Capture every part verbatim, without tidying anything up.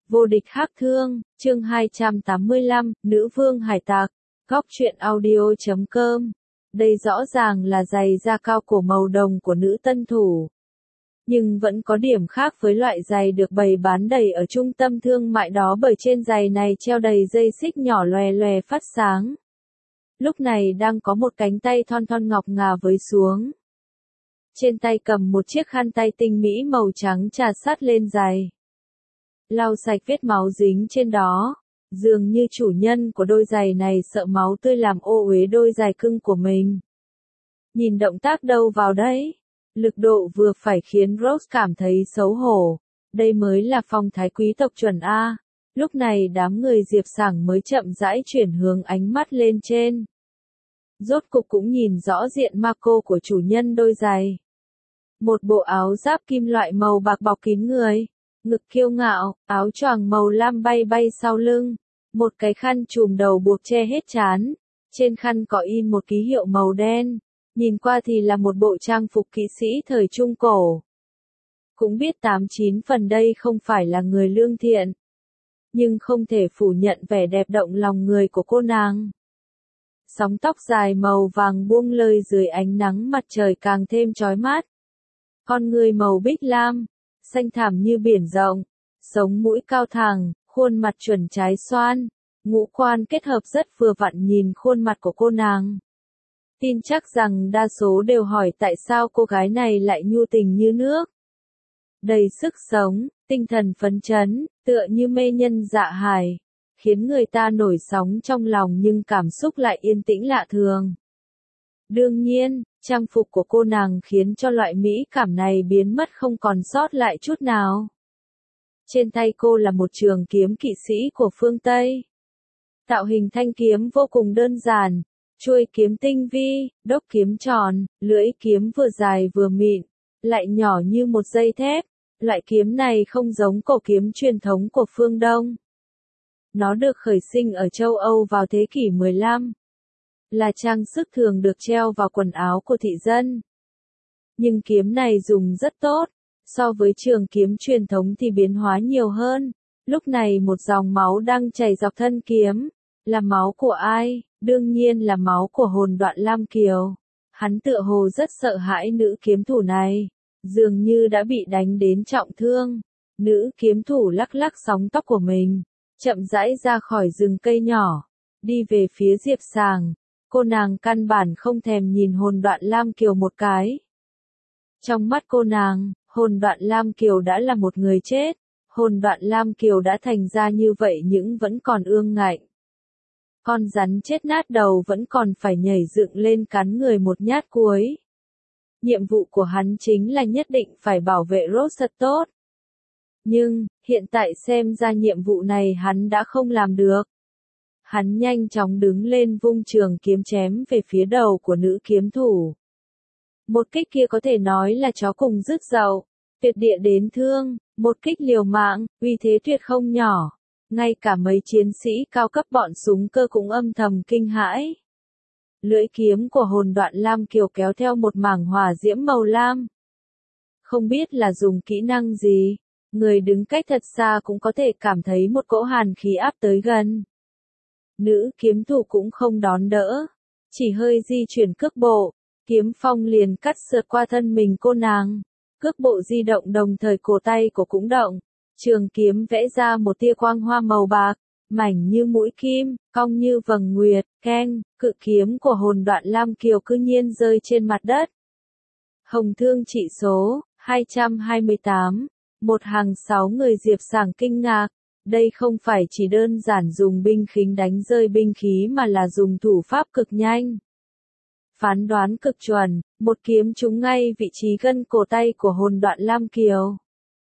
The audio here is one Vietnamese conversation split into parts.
Vô địch hắc thương, chương hai trăm tám mươi lăm, Nữ vương hải tặc, góc truyện audio chấm com. Đây rõ ràng là giày da cao cổ màu đồng của nữ tân thủ. Nhưng vẫn có điểm khác với loại giày được bày bán đầy ở trung tâm thương mại đó, bởi trên giày này treo đầy dây xích nhỏ lòe lòe phát sáng. Lúc này đang có một cánh tay thon thon ngọc ngà với xuống. Trên tay cầm một chiếc khăn tay tinh mỹ màu trắng trà sát lên giày. Lau sạch vết máu dính trên đó, dường như chủ nhân của đôi giày này sợ máu tươi làm ô uế đôi giày cưng của mình. Nhìn động tác đâu vào đấy, lực độ vừa phải khiến Rose cảm thấy xấu hổ, đây mới là phong thái quý tộc chuẩn A. Lúc này đám người Diệp Sảng mới chậm rãi chuyển hướng ánh mắt lên trên. Rốt cục cũng nhìn rõ diện Marco của chủ nhân đôi giày. Một bộ áo giáp kim loại màu bạc bọc kín người. Ngực kiêu ngạo, áo choàng màu lam bay bay sau lưng, một cái khăn trùm đầu buộc che hết trán, trên khăn có in một ký hiệu màu đen, nhìn qua thì là một bộ trang phục kỵ sĩ thời Trung Cổ. Cũng biết tám chín phần đây không phải là người lương thiện, nhưng không thể phủ nhận vẻ đẹp động lòng người của cô nàng. Sóng tóc dài màu vàng buông lơi dưới ánh nắng mặt trời càng thêm chói mắt. Con người màu bích lam, xanh thẳm như biển rộng, sống mũi cao thẳng, khuôn mặt chuẩn trái xoan, ngũ quan kết hợp rất vừa vặn. Nhìn khuôn mặt của cô nàng, tin chắc rằng đa số đều hỏi tại sao cô gái này lại nhu tình như nước, đầy sức sống, tinh thần phấn chấn, tựa như mê nhân dạ hải, khiến người ta nổi sóng trong lòng nhưng cảm xúc lại yên tĩnh lạ thường. Đương nhiên, trang phục của cô nàng khiến cho loại mỹ cảm này biến mất không còn sót lại chút nào. Trên tay cô là một trường kiếm kỵ sĩ của phương Tây. Tạo hình thanh kiếm vô cùng đơn giản, chuôi kiếm tinh vi, đốc kiếm tròn, lưỡi kiếm vừa dài vừa mịn, lại nhỏ như một dây thép. Loại kiếm này không giống cổ kiếm truyền thống của phương Đông. Nó được khởi sinh ở châu Âu vào thế kỷ mười lăm. Là trang sức thường được treo vào quần áo của thị dân. Nhưng kiếm này dùng rất tốt, so với trường kiếm truyền thống thì biến hóa nhiều hơn. Lúc này một dòng máu đang chảy dọc thân kiếm. Là máu của ai? Đương nhiên là máu của Hồn Đoạn Lam Kiều. Hắn tựa hồ rất sợ hãi nữ kiếm thủ này, dường như đã bị đánh đến trọng thương. Nữ kiếm thủ lắc lắc sóng tóc của mình, chậm rãi ra khỏi rừng cây nhỏ, đi về phía Diệp Sảng. Cô nàng căn bản không thèm nhìn Hồn Đoạn Lam Kiều một cái. Trong mắt cô nàng, Hồn Đoạn Lam Kiều đã là một người chết. Hồn Đoạn Lam Kiều đã thành ra như vậy nhưng vẫn còn ương ngạnh. Con rắn chết nát đầu vẫn còn phải nhảy dựng lên cắn người một nhát cuối. Nhiệm vụ của hắn chính là nhất định phải bảo vệ Rose thật tốt. Nhưng, hiện tại xem ra nhiệm vụ này hắn đã không làm được. Hắn nhanh chóng đứng lên vung trường kiếm chém về phía đầu của nữ kiếm thủ. Một kích kia có thể nói là chó cùng rứt dậu, tuyệt địa đến thương, một kích liều mạng, uy thế tuyệt không nhỏ. Ngay cả mấy chiến sĩ cao cấp bọn súng cơ cũng âm thầm kinh hãi. Lưỡi kiếm của Hồn Đoạn Lam Kiều kéo theo một mảng hỏa diễm màu lam. Không biết là dùng kỹ năng gì, người đứng cách thật xa cũng có thể cảm thấy một cỗ hàn khí áp tới gần. Nữ kiếm thủ cũng không đón đỡ, chỉ hơi di chuyển cước bộ, kiếm phong liền cắt sượt qua thân mình cô nàng. Cước bộ di động đồng thời cổ tay của cũng động, trường kiếm vẽ ra một tia quang hoa màu bạc, mảnh như mũi kim, cong như vầng nguyệt, keng, cự kiếm của Hồn Đoạn Lam Kiều cư nhiên rơi trên mặt đất. Hồng thương trị số, hai trăm hai mươi tám, một hàng sáu người Diệp Sảng kinh ngạc. Đây không phải chỉ đơn giản dùng binh khí đánh rơi binh khí mà là dùng thủ pháp cực nhanh. Phán đoán cực chuẩn, một kiếm trúng ngay vị trí gân cổ tay của Hồn Đoạn Lam Kiều.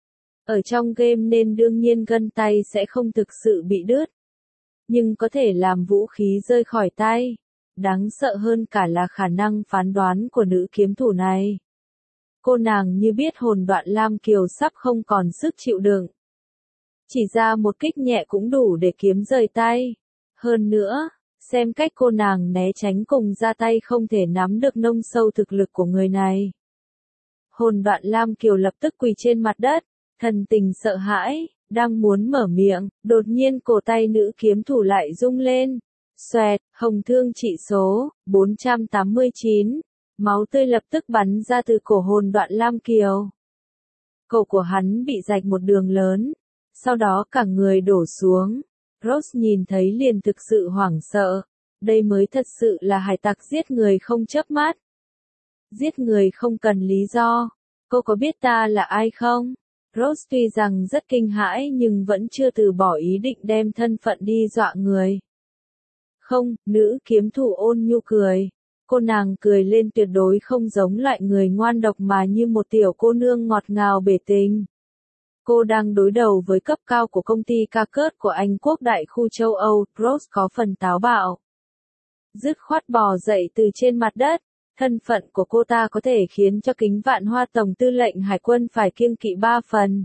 Ở trong game nên đương nhiên gân tay sẽ không thực sự bị đứt, nhưng có thể làm vũ khí rơi khỏi tay. Đáng sợ hơn cả là khả năng phán đoán của nữ kiếm thủ này. Cô nàng như biết Hồn Đoạn Lam Kiều sắp không còn sức chịu đựng. Chỉ ra một kích nhẹ cũng đủ để kiếm rời tay. Hơn nữa, xem cách cô nàng né tránh cùng ra tay không thể nắm được nông sâu thực lực của người này. Hồn Đoạn Lam Kiều lập tức quỳ trên mặt đất, thần tình sợ hãi, Đang muốn mở miệng, đột nhiên cổ tay nữ kiếm thủ lại rung lên. Xoẹt, hồng thương trị số, bốn trăm tám mươi chín. Máu tươi lập tức bắn ra từ cổ hồn Đoạn Lam Kiều. Cổ của hắn bị rạch một đường lớn. Sau đó cả người đổ xuống. Rose nhìn thấy liền thực sự hoảng sợ. Đây mới thật sự là hải tặc giết người không chớp mắt. Giết người không cần lý do. Cô có biết ta là ai không? Rose tuy rằng rất kinh hãi nhưng vẫn chưa từ bỏ ý định đem thân phận đi dọa người. Không, nữ kiếm thủ ôn nhu cười. Cô nàng cười lên tuyệt đối không giống loại người ngoan độc mà như một tiểu cô nương ngọt ngào bể tình. Cô đang đối đầu với cấp cao của công ty ca cớt của Anh quốc đại khu châu Âu, Rose có phần táo bạo. Dứt khoát bò dậy từ trên mặt đất, thân phận của cô ta có thể khiến cho Kính Vạn Hoa Tổng tư lệnh hải quân phải kiêng kỵ ba phần.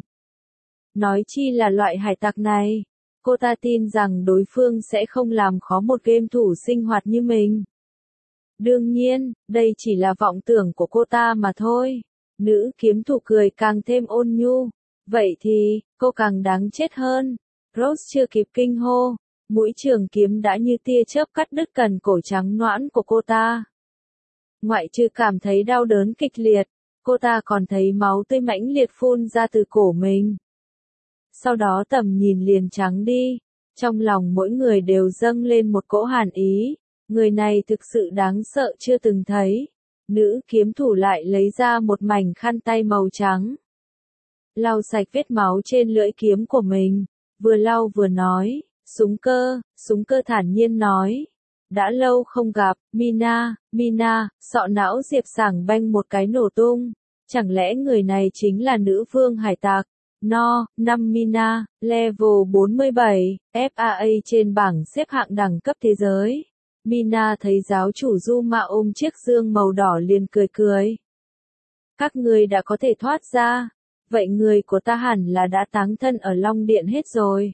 Nói chi là loại hải tặc này, cô ta tin rằng đối phương sẽ không làm khó một game thủ sinh hoạt như mình. Đương nhiên, đây chỉ là vọng tưởng của cô ta mà thôi. Nữ kiếm thủ cười càng thêm ôn nhu. Vậy thì, cô càng đáng chết hơn. Rose chưa kịp kinh hô, mũi trường kiếm đã như tia chớp cắt đứt cần cổ trắng nõn của cô ta. Ngoại trừ cảm thấy đau đớn kịch liệt, cô ta còn thấy máu tươi mãnh liệt phun ra từ cổ mình. Sau đó tầm nhìn liền trắng đi, trong lòng mỗi người đều dâng lên một cỗ hàn ý, người này thực sự đáng sợ chưa từng thấy. Nữ kiếm thủ lại lấy ra một mảnh khăn tay màu trắng. Lau sạch vết máu trên lưỡi kiếm của mình, vừa lau vừa nói, súng cơ, súng cơ thản nhiên nói. Đã lâu không gặp, Mina, Mina, sọ não Diệp Sảng banh một cái nổ tung. Chẳng lẽ người này chính là nữ vương hải tặc? No, năm Mina, level bốn mươi bảy, F A A trên bảng xếp hạng đẳng cấp thế giới. Mina thấy giáo chủ Du Ma ôm chiếc dương màu đỏ liền cười cười. Các người đã có thể thoát ra. Vậy người của ta hẳn là đã táng thân ở Long Điện hết rồi.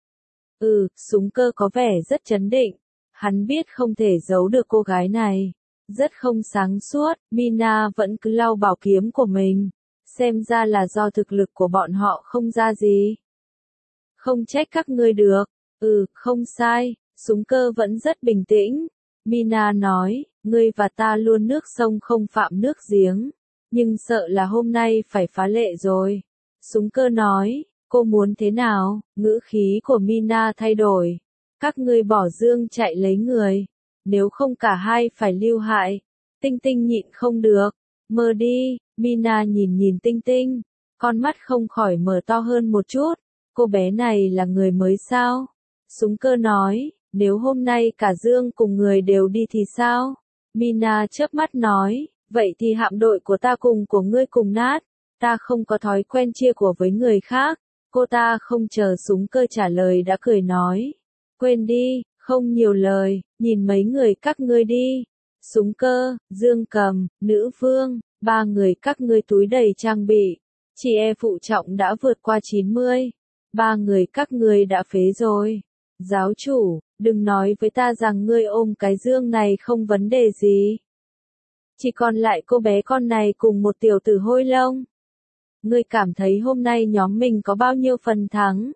Ừ, súng cơ có vẻ rất chấn định. Hắn biết không thể giấu được cô gái này. Rất không sáng suốt, Mina vẫn cứ lau bảo kiếm của mình. Xem ra là do thực lực của bọn họ không ra gì. Không trách các ngươi được. Ừ, không sai, súng cơ vẫn rất bình tĩnh. Mina nói, ngươi và ta luôn nước sông không phạm nước giếng. Nhưng sợ là hôm nay phải phá lệ rồi. Súng cơ nói, cô muốn thế nào? Ngữ khí của Mina thay đổi. Các ngươi bỏ dương chạy lấy người. Nếu không cả hai phải lưu hại. Tinh Tinh nhịn không được. Mơ đi, Mina nhìn nhìn Tinh Tinh. Con mắt không khỏi mở to hơn một chút. Cô bé này là người mới sao? Súng cơ nói, nếu hôm nay cả dương cùng người đều đi thì sao? Mina chớp mắt nói, vậy thì hạm đội của ta cùng của ngươi cùng nát. Ta không có thói quen chia của với người khác. Cô ta không chờ súng cơ trả lời đã cười nói. Quên đi, không nhiều lời, nhìn mấy người các ngươi đi. Súng cơ, Dương Cầm, Nữ Vương, ba người các ngươi túi đầy trang bị. Chị e phụ trọng đã vượt qua chín mươi. Ba người các ngươi đã phế rồi. Giáo chủ, đừng nói với ta rằng ngươi ôm cái dương này không vấn đề gì. Chỉ còn lại cô bé con này cùng một tiểu tử hôi lông. Ngươi cảm thấy hôm nay nhóm mình có bao nhiêu phần thắng?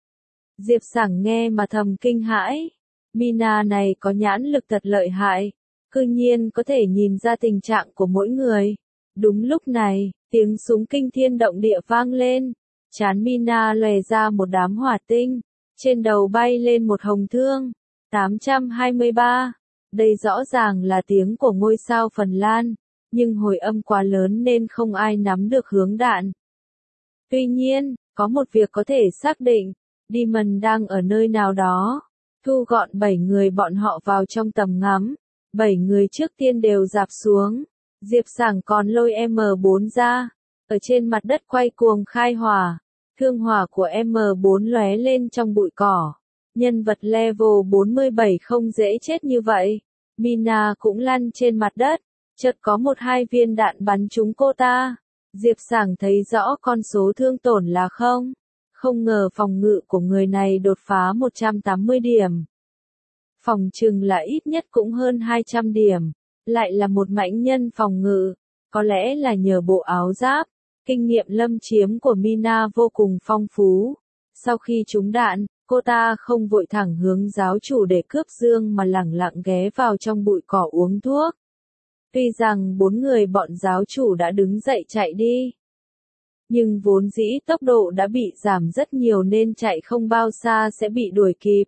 Diệp Sảng nghe mà thầm kinh hãi. Mina này có nhãn lực thật lợi hại. Cư nhiên có thể nhìn ra tình trạng của mỗi người. Đúng lúc này, tiếng súng kinh thiên động địa vang lên. Trán Mina lòe ra một đám hỏa tinh. Trên đầu bay lên một hồng thương. tám trăm hai mươi ba. Đây rõ ràng là tiếng của ngôi sao Phần Lan. Nhưng hồi âm quá lớn nên không ai nắm được hướng đạn. Tuy nhiên, có một việc có thể xác định. Demon đang ở nơi nào đó. Thu gọn bảy người bọn họ vào trong tầm ngắm. Bảy người trước tiên đều dạp xuống. Diệp Sảng còn lôi M bốn ra. Ở trên mặt đất quay cuồng khai hỏa. Thương hỏa của M bốn lóe lên trong bụi cỏ. Nhân vật level bốn mươi bảy không dễ chết như vậy. Mina cũng lăn trên mặt đất. Chợt có một hai viên đạn bắn trúng cô ta. Diệp Sảng thấy rõ con số thương tổn là không. Không ngờ phòng ngự của người này đột phá một trăm tám mươi điểm. Phòng trừng là ít nhất cũng hơn hai trăm điểm. Lại là một mãnh nhân phòng ngự. Có lẽ là nhờ bộ áo giáp. Kinh nghiệm lâm chiếm của Mina vô cùng phong phú. Sau khi trúng đạn, cô ta không vội thẳng hướng giáo chủ để cướp dương mà lẳng lặng ghé vào trong bụi cỏ uống thuốc. Tuy rằng bốn người bọn giáo chủ đã đứng dậy chạy đi, nhưng vốn dĩ tốc độ đã bị giảm rất nhiều nên chạy không bao xa sẽ bị đuổi kịp.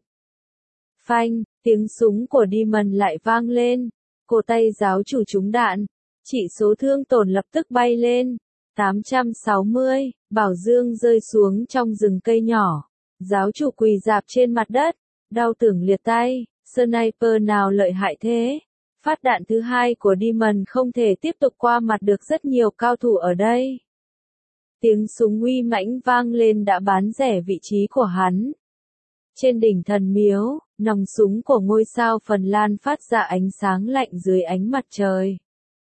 Phanh, tiếng súng của Demon lại vang lên, cổ tay giáo chủ trúng đạn, chỉ số thương tổn lập tức bay lên, tám trăm sáu mươi, bảo dương rơi xuống trong rừng cây nhỏ. Giáo chủ quỳ rạp trên mặt đất, đau tưởng liệt tay, sniper nào lợi hại thế. Phát đạn thứ hai của Demon không thể tiếp tục qua mặt được rất nhiều cao thủ ở đây. Tiếng súng uy mãnh vang lên đã bán rẻ vị trí của hắn. Trên đỉnh thần miếu, nòng súng của ngôi sao Phần Lan phát ra ánh sáng lạnh dưới ánh mặt trời.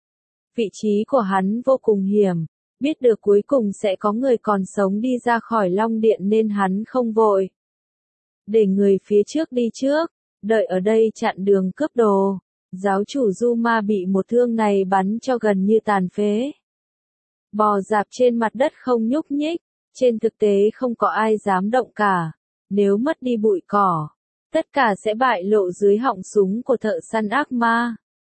Vị trí của hắn vô cùng hiểm, biết được cuối cùng sẽ có người còn sống đi ra khỏi Long Điện nên hắn không vội. Để người phía trước đi trước, đợi ở đây chặn đường cướp đồ. Giáo chủ Zuma bị một thương này bắn cho gần như tàn phế. Bò rạp trên mặt đất không nhúc nhích, trên thực tế không có ai dám động cả. Nếu mất đi bụi cỏ, tất cả sẽ bại lộ dưới họng súng của thợ săn ác ma.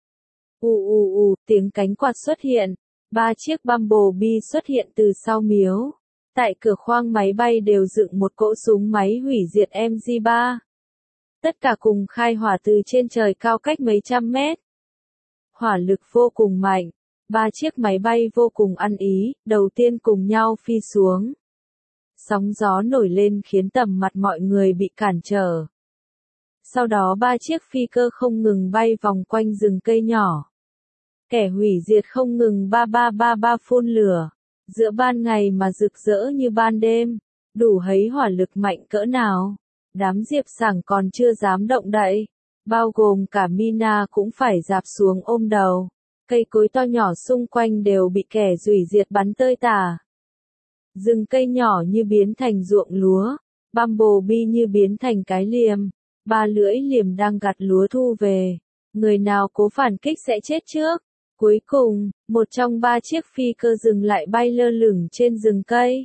Ù ù ù, tiếng cánh quạt xuất hiện, ba chiếc Bumblebee xuất hiện từ sau miếu. Tại cửa khoang máy bay đều dựng một cỗ súng máy hủy diệt em giê ba. Tất cả cùng khai hỏa từ trên trời cao cách mấy trăm mét. Hỏa lực vô cùng mạnh, ba chiếc máy bay vô cùng ăn ý, đầu tiên cùng nhau phi xuống. Sóng gió nổi lên khiến tầm mặt mọi người bị cản trở. Sau đó ba chiếc phi cơ không ngừng bay vòng quanh rừng cây nhỏ. Kẻ hủy diệt không ngừng ba ba ba ba phun lửa. Giữa ban ngày mà rực rỡ như ban đêm, đủ thấy hỏa lực mạnh cỡ nào. Đám diệp sảng còn chưa dám động đậy, bao gồm cả Mina cũng phải rạp xuống ôm đầu. Cây cối to nhỏ xung quanh đều bị kẻ hủy diệt bắn tơi tả. Rừng cây nhỏ như biến thành ruộng lúa, Bumblebee như biến thành cái liềm, ba lưỡi liềm đang gặt lúa thu về. Người nào cố phản kích sẽ chết trước. Cuối cùng, một trong ba chiếc phi cơ dừng lại bay lơ lửng trên rừng cây.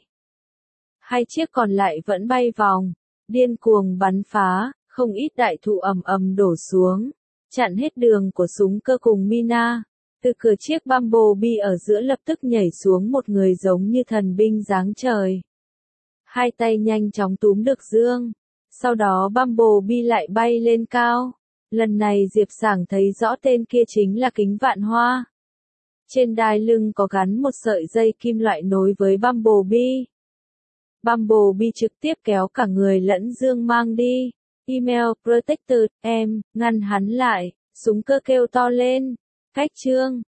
Hai chiếc còn lại vẫn bay vòng, điên cuồng bắn phá, không ít đại thụ ầm ầm đổ xuống, chặn hết đường của súng cơ cùng Mina. Từ cửa chiếc Bumblebee ở giữa lập tức nhảy xuống một người giống như thần binh giáng trời. Hai tay nhanh chóng túm được dương, sau đó Bumblebee lại bay lên cao. Lần này Diệp Sảng thấy rõ tên kia chính là Kính Vạn Hoa. Trên đai lưng có gắn một sợi dây kim loại nối với Bumblebee. Bumblebee trực tiếp kéo cả người lẫn dương mang đi. Email Protector, em, ngăn hắn lại, súng cơ kêu to lên. Cách chương